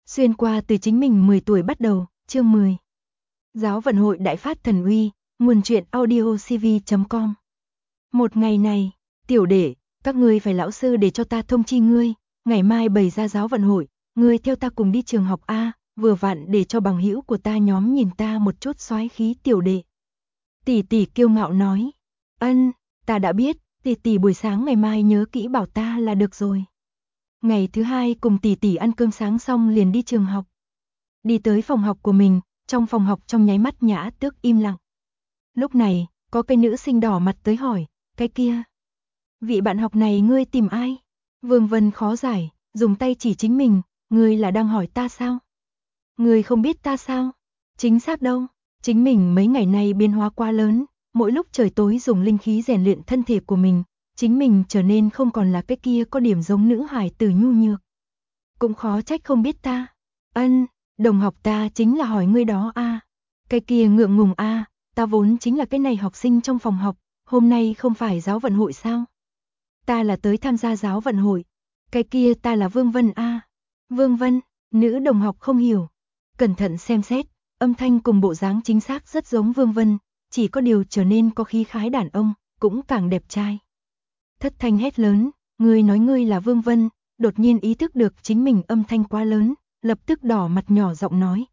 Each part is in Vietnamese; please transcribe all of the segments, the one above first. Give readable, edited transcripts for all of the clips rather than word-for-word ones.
Xuyên qua từ chính mình 10 tuổi bắt đầu, chương 10. Giáo vận hội đại phát thần uy, nguồn truyện audiocv.com. Một ngày này, tiểu đệ, các ngươi phải lão sư để cho ta thông chi ngươi, ngày mai bày ra giáo vận hội, ngươi theo ta cùng đi trường học A, vừa vặn để cho bằng hữu của ta nhóm nhìn ta một chút soái khí tiểu đệ. Tỷ tỷ kiêu ngạo nói, ân, ta đã biết, tỷ tỷ buổi sáng ngày mai nhớ kỹ bảo ta là được rồi. Ngày thứ hai cùng tỷ tỷ ăn cơm sáng xong liền đi trường học. Đi tới phòng học của mình, trong phòng học trong nháy mắt Nhã Tước im lặng. Lúc này, có cái nữ sinh đỏ mặt tới hỏi, cái kia. Vị bạn học này ngươi tìm ai? Vương Vân khó giải, dùng tay chỉ chính mình, ngươi là đang hỏi ta sao? Ngươi không biết ta sao? Chính xác đâu, chính mình mấy ngày nay biến hóa quá lớn, mỗi lúc trời tối dùng linh khí rèn luyện thân thể của mình. Chính mình trở nên không còn là cái kia có điểm giống nữ hài tử nhu nhược. Cũng khó trách không biết ta. Ân, đồng học ta chính là hỏi ngươi đó a. Cái kia ngượng ngùng a, ta vốn chính là cái này học sinh trong phòng học, hôm nay không phải giáo vận hội sao? Ta là tới tham gia giáo vận hội. Cái kia ta là Vương Vân a. Vương Vân, nữ đồng học không hiểu. Cẩn thận xem xét, âm thanh cùng bộ dáng chính xác rất giống Vương Vân, chỉ có điều trở nên có khí khái đàn ông, cũng càng đẹp trai. Thất thanh hét lớn, ngươi nói ngươi là Vương Vân, đột nhiên ý thức được chính mình âm thanh quá lớn, lập tức đỏ mặt nhỏ giọng nói,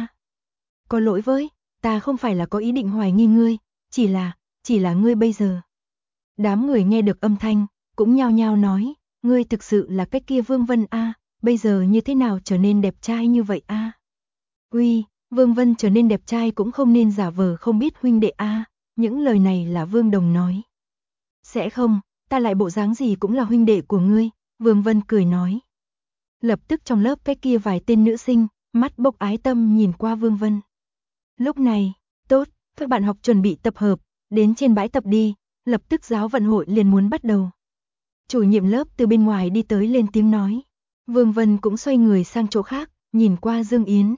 có lỗi với, ta không phải là có ý định hoài nghi ngươi, chỉ là ngươi bây giờ. Đám người nghe được âm thanh, cũng nhao nhao nói, ngươi thực sự là cái kia Vương Vân a, bây giờ như thế nào trở nên đẹp trai như vậy a? Uy, Vương Vân trở nên đẹp trai cũng không nên giả vờ không biết huynh đệ a, những lời này là Vương Đồng nói. Sẽ không, ta lại bộ dáng gì cũng là huynh đệ của ngươi, Vương Vân cười nói. Lập tức trong lớp cái kia vài tên nữ sinh, mắt bốc ái tâm nhìn qua Vương Vân. Lúc này, tốt, các bạn học chuẩn bị tập hợp, đến trên bãi tập đi, lập tức giáo vận hội liền muốn bắt đầu. Chủ nhiệm lớp từ bên ngoài đi tới lên tiếng nói. Vương Vân cũng xoay người sang chỗ khác, nhìn qua Dương Yến.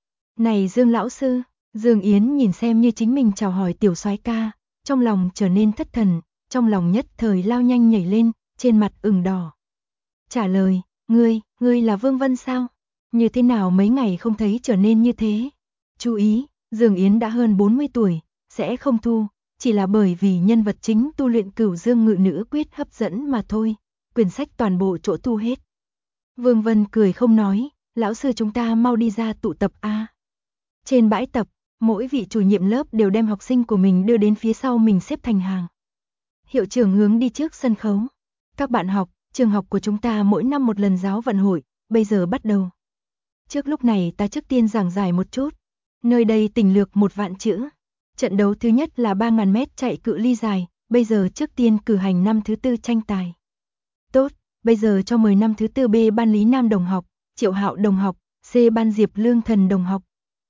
Này Dương lão sư, Dương Yến nhìn xem như chính mình chào hỏi tiểu soái ca, trong lòng trở nên thất thần. Trong lòng nhất thời lao nhanh nhảy lên, trên mặt ửng đỏ. Trả lời, ngươi là Vương Vân sao? Như thế nào mấy ngày không thấy trở nên như thế? Chú ý, Dương Yến đã hơn 40 tuổi, sẽ không thu, chỉ là bởi vì nhân vật chính tu luyện Cửu Dương Ngự Nữ Quyết hấp dẫn mà thôi, quyển sách toàn bộ chỗ thu hết. Vương Vân cười không nói, lão sư chúng ta mau đi ra tụ tập a. Trên bãi tập, mỗi vị chủ nhiệm lớp đều đem học sinh của mình đưa đến phía sau mình xếp thành hàng. Hiệu trưởng hướng đi trước sân khấu. Các bạn học, trường học của chúng ta mỗi năm một lần giáo vận hội, bây giờ bắt đầu. Trước lúc này ta trước tiên giảng giải một chút. Nơi đây tỉnh lược 1.000.000 chữ. Trận đấu thứ nhất là 3.000 mét chạy cự ly dài, bây giờ trước tiên cử hành năm thứ tư tranh tài. Tốt, bây giờ cho mời năm thứ tư B ban Lý Nam đồng học, Triệu Hạo đồng học, C ban Diệp Lương Thần đồng học,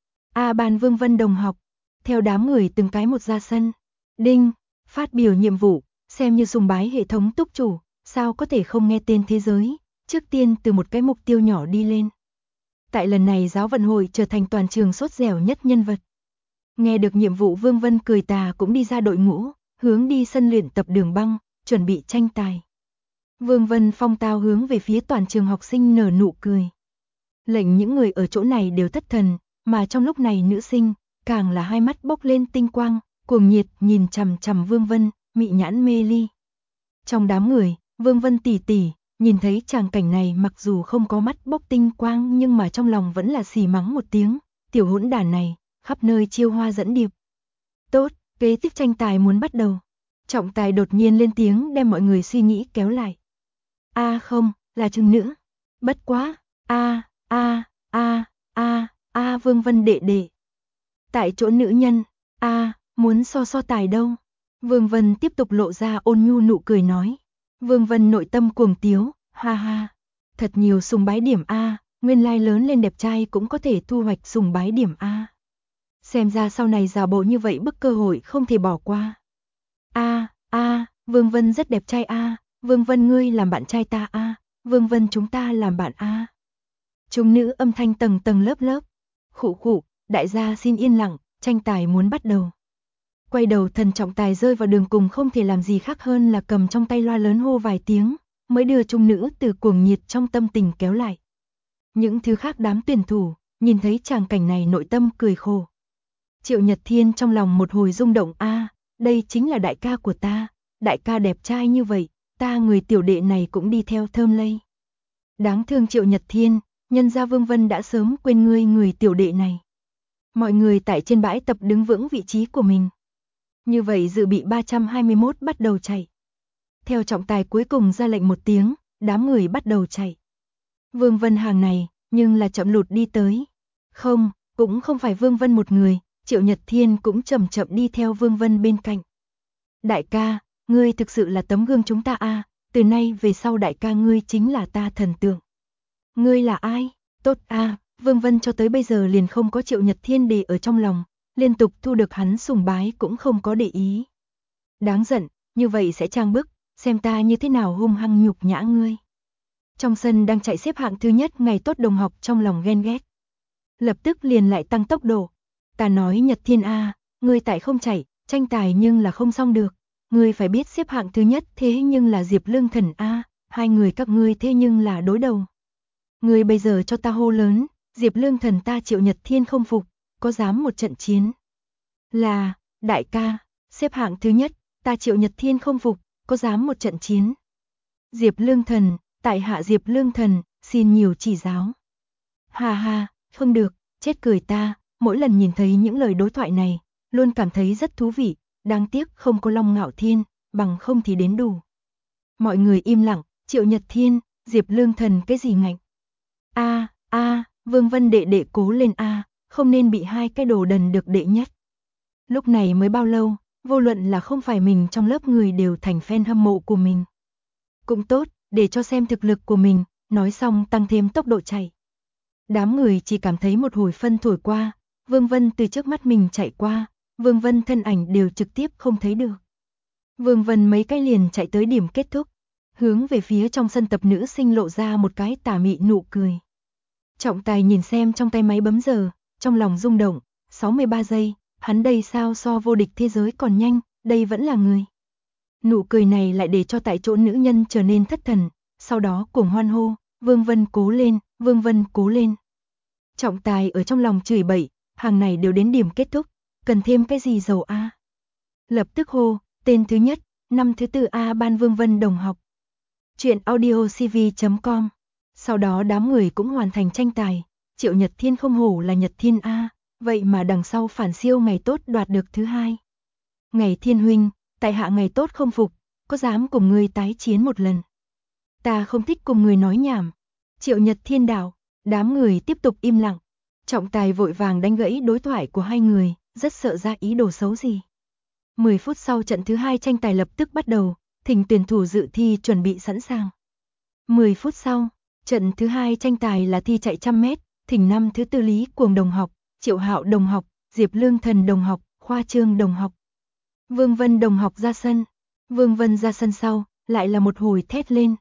A ban Vương Vân đồng học. Theo đám người từng cái một ra sân. Đinh, phát biểu nhiệm vụ. Xem như sùng bái hệ thống túc chủ, sao có thể không nghe tên thế giới, trước tiên từ một cái mục tiêu nhỏ đi lên. Tại lần này giáo vận hội trở thành toàn trường sốt dẻo nhất nhân vật. Nghe được nhiệm vụ Vương Vân cười tà cũng đi ra đội ngũ, hướng đi sân luyện tập Đường Băng, chuẩn bị tranh tài. Vương Vân phong tao hướng về phía toàn trường học sinh nở nụ cười. Lệnh những người ở chỗ này đều thất thần, mà trong lúc này nữ sinh, càng là hai mắt bốc lên tinh quang, cuồng nhiệt nhìn chằm chằm Vương Vân. Mị nhãn mê ly. Trong đám người, Vương Vân tỷ tỷ, nhìn thấy tràng cảnh này mặc dù không có mắt bốc tinh quang nhưng mà trong lòng vẫn là xì mắng một tiếng, tiểu hỗn đản này, khắp nơi chiêu hoa dẫn điệp. Tốt, kế tiếp tranh tài muốn bắt đầu. Trọng tài đột nhiên lên tiếng đem mọi người suy nghĩ kéo lại. Không, là chừng nữa. Bất quá, Vương Vân đệ đệ. Tại chỗ nữ nhân, muốn so tài đâu. Vương Vân tiếp tục lộ ra ôn nhu nụ cười nói. Vương Vân nội tâm cuồng tiếu, ha ha. Thật nhiều sùng bái điểm A, nguyên lai lớn lên đẹp trai cũng có thể thu hoạch sùng bái điểm A. Xem ra sau này giả bộ như vậy bức cơ hội không thể bỏ qua. Vương Vân rất đẹp trai A, Vương Vân ngươi làm bạn trai ta A, Vương Vân chúng ta làm bạn A. Chúng nữ âm thanh tầng tầng lớp lớp. Khụ, đại gia xin yên lặng, tranh tài muốn bắt đầu. Quay đầu thần trọng tài rơi vào đường cùng không thể làm gì khác hơn là cầm trong tay loa lớn hô vài tiếng, mới đưa chúng nữ từ cuồng nhiệt trong tâm tình kéo lại. Những thứ khác đám tuyển thủ, nhìn thấy tràng cảnh này nội tâm cười khổ. Triệu Nhật Thiên trong lòng một hồi rung động, đây chính là đại ca của ta, đại ca đẹp trai như vậy, ta người tiểu đệ này cũng đi theo thơm lây. Đáng thương Triệu Nhật Thiên, nhân ra Vương Vân đã sớm quên ngươi người tiểu đệ này. Mọi người tại trên bãi tập đứng vững vị trí của mình. Như vậy dự bị 321 bắt đầu chạy. Theo trọng tài cuối cùng ra lệnh một tiếng, đám người bắt đầu chạy. Vương Vân hàng này, nhưng là chậm lụt đi tới. Không, cũng không phải Vương Vân một người, Triệu Nhật Thiên cũng chậm chậm đi theo Vương Vân bên cạnh. Đại ca, ngươi thực sự là tấm gương chúng ta từ nay về sau đại ca ngươi chính là ta thần tượng. Ngươi là ai? Tốt Vương Vân cho tới bây giờ liền không có Triệu Nhật Thiên để ở trong lòng, liên tục thu được hắn sùng bái cũng không có để ý. Đáng giận, như vậy sẽ trang bức, xem ta như thế nào hung hăng nhục nhã ngươi. Trong sân đang chạy xếp hạng thứ nhất ngày tốt đồng học trong lòng ghen ghét. Lập tức liền lại tăng tốc độ. Ta nói Nhật Thiên ngươi tại không chạy, tranh tài nhưng là không xong được. Ngươi phải biết xếp hạng thứ nhất thế nhưng là Diệp Lương Thần hai người các ngươi thế nhưng là đối đầu. Ngươi bây giờ cho ta hô lớn, Diệp Lương Thần ta Triệu Nhật Thiên không phục, có dám một trận chiến. Là, đại ca, xếp hạng thứ nhất, ta Triệu Nhật Thiên không phục, có dám một trận chiến. Diệp Lương Thần, tại hạ Diệp Lương Thần, xin nhiều chỉ giáo. Ha, không được, chết cười ta, mỗi lần nhìn thấy những lời đối thoại này, luôn cảm thấy rất thú vị, đáng tiếc không có Long Ngạo Thiên, bằng không thì đến đủ. Mọi người im lặng, Triệu Nhật Thiên, Diệp Lương Thần cái gì ngạnh. Vương Vân đệ đệ cố lên không nên bị hai cái đồ đần được đệ nhất. Lúc này mới bao lâu, vô luận là không phải mình trong lớp người đều thành fan hâm mộ của mình. Cũng tốt, để cho xem thực lực của mình, nói xong tăng thêm tốc độ chạy. Đám người chỉ cảm thấy một hồi phân thổi qua, Vương Vân từ trước mắt mình chạy qua, Vương Vân thân ảnh đều trực tiếp không thấy được. Vương Vân mấy cái liền chạy tới điểm kết thúc, hướng về phía trong sân tập nữ sinh lộ ra một cái tà mị nụ cười. Trọng tài nhìn xem trong tay máy bấm giờ, trong lòng rung động, 63 giây, hắn đây sao so vô địch thế giới còn nhanh, đây vẫn là người. Nụ cười này lại để cho tại chỗ nữ nhân trở nên thất thần, sau đó cùng hoan hô, Vương Vân cố lên, Vương Vân cố lên. Trọng tài ở trong lòng chửi bậy, hàng này đều đến điểm kết thúc, cần thêm cái gì dầu Lập tức hô, tên thứ nhất, năm thứ tư ban Vương Vân đồng học. Chuyện audiocv.com. Sau đó đám người cũng hoàn thành tranh tài, Triệu Nhật Thiên không hổ là Nhật Thiên vậy mà đằng sau phản siêu ngày tốt đoạt được thứ hai. Ngày Thiên huynh, tại hạ ngày tốt không phục, có dám cùng ngươi tái chiến một lần. Ta không thích cùng người nói nhảm. Triệu Nhật Thiên đảo, đám người tiếp tục im lặng. Trọng tài vội vàng đánh gãy đối thoại của hai người, rất sợ ra ý đồ xấu gì. 10 phút sau trận thứ hai tranh tài lập tức bắt đầu, thỉnh tuyển thủ dự thi chuẩn bị sẵn sàng. 10 phút sau, trận thứ hai tranh tài là thi chạy 100 mét, thỉnh năm thứ tư Lý Cuồng đồng học, Triệu Hạo đồng học, Diệp Lương Thần đồng học, Khoa Trương đồng học. Vương Vân đồng học ra sân. Vương Vân ra sân sau, lại là một hồi thét lên.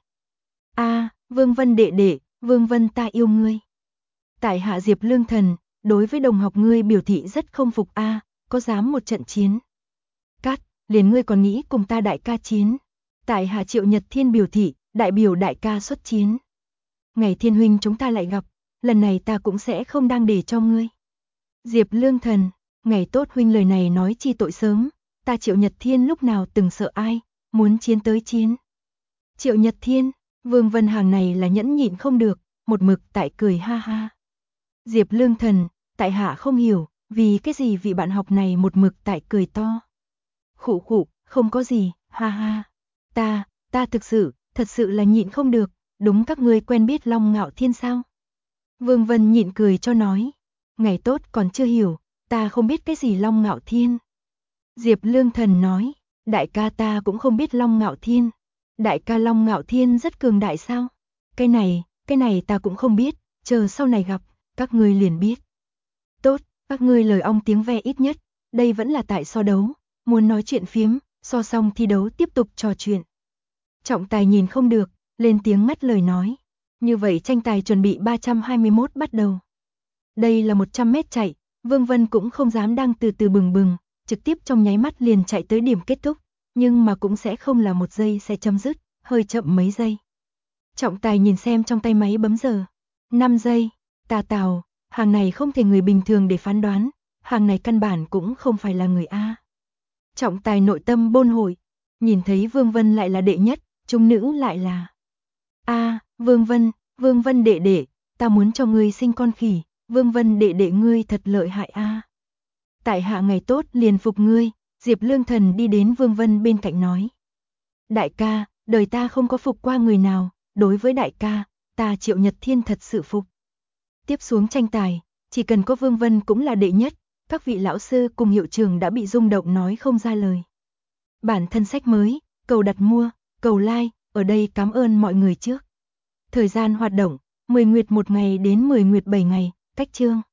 Vương Vân đệ đệ, Vương Vân ta yêu ngươi. Tại hạ Diệp Lương Thần, đối với đồng học ngươi biểu thị rất không phục có dám một trận chiến. Cắt, liền ngươi còn nghĩ cùng ta đại ca chiến. Tại hạ Triệu Nhật Thiên biểu thị, đại biểu đại ca xuất chiến. Ngày Thiên huynh chúng ta lại gặp, lần này ta cũng sẽ không đang để cho ngươi. Diệp Lương Thần, ngày tốt huynh lời này nói chi tội sớm, ta Triệu Nhật Thiên lúc nào từng sợ ai, muốn chiến tới chiến. Triệu Nhật Thiên, Vương Vân hàng này là nhẫn nhịn không được, một mực tại cười ha. Diệp Lương Thần, tại hạ không hiểu, vì cái gì vị bạn học này một mực tại cười to. Khụ, không có gì, ha. Ta thật sự là nhịn không được, đúng các ngươi quen biết Long Ngạo Thiên sao? Vương Vân nhịn cười cho nói, ngày tốt còn chưa hiểu, ta không biết cái gì Long Ngạo Thiên. Diệp Lương Thần nói, đại ca ta cũng không biết Long Ngạo Thiên. Đại ca Long Ngạo Thiên rất cường đại sao? Cái này ta cũng không biết, chờ sau này gặp, các ngươi liền biết. Tốt, các ngươi lời ong tiếng ve ít nhất, đây vẫn là tại so đấu, muốn nói chuyện phiếm, so xong thi đấu tiếp tục trò chuyện. Trọng tài nhìn không được, lên tiếng ngắt lời nói. Như vậy tranh tài chuẩn bị 321 bắt đầu. Đây là 100 mét chạy, Vương Vân cũng không dám đang từ từ bừng, trực tiếp trong nháy mắt liền chạy tới điểm kết thúc, nhưng mà cũng sẽ không là 1 giây sẽ chấm dứt, hơi chậm mấy giây. Trọng tài nhìn xem trong tay máy bấm giờ. 5 giây, Tà Tào, hàng này không thể người bình thường để phán đoán, hàng này căn bản cũng không phải là người A. Trọng tài nội tâm bôn hội, nhìn thấy Vương Vân lại là đệ nhất, trung nữ lại là Vương Vân đệ đệ, ta muốn cho ngươi sinh con khỉ, Vương Vân đệ đệ ngươi thật lợi hại a. Tại hạ ngày tốt liền phục ngươi, Diệp Lương Thần đi đến Vương Vân bên cạnh nói. Đại ca, đời ta không có phục qua người nào, đối với đại ca, ta Triệu Nhật Thiên thật sự phục. Tiếp xuống tranh tài, chỉ cần có Vương Vân cũng là đệ nhất, các vị lão sư cùng hiệu trưởng đã bị rung động nói không ra lời. Bản thân sách mới, cầu đặt mua, cầu like, ở đây cảm ơn mọi người trước. Thời gian hoạt động, 10 nguyệt 1 ngày đến 10 nguyệt 7 ngày, cách chương.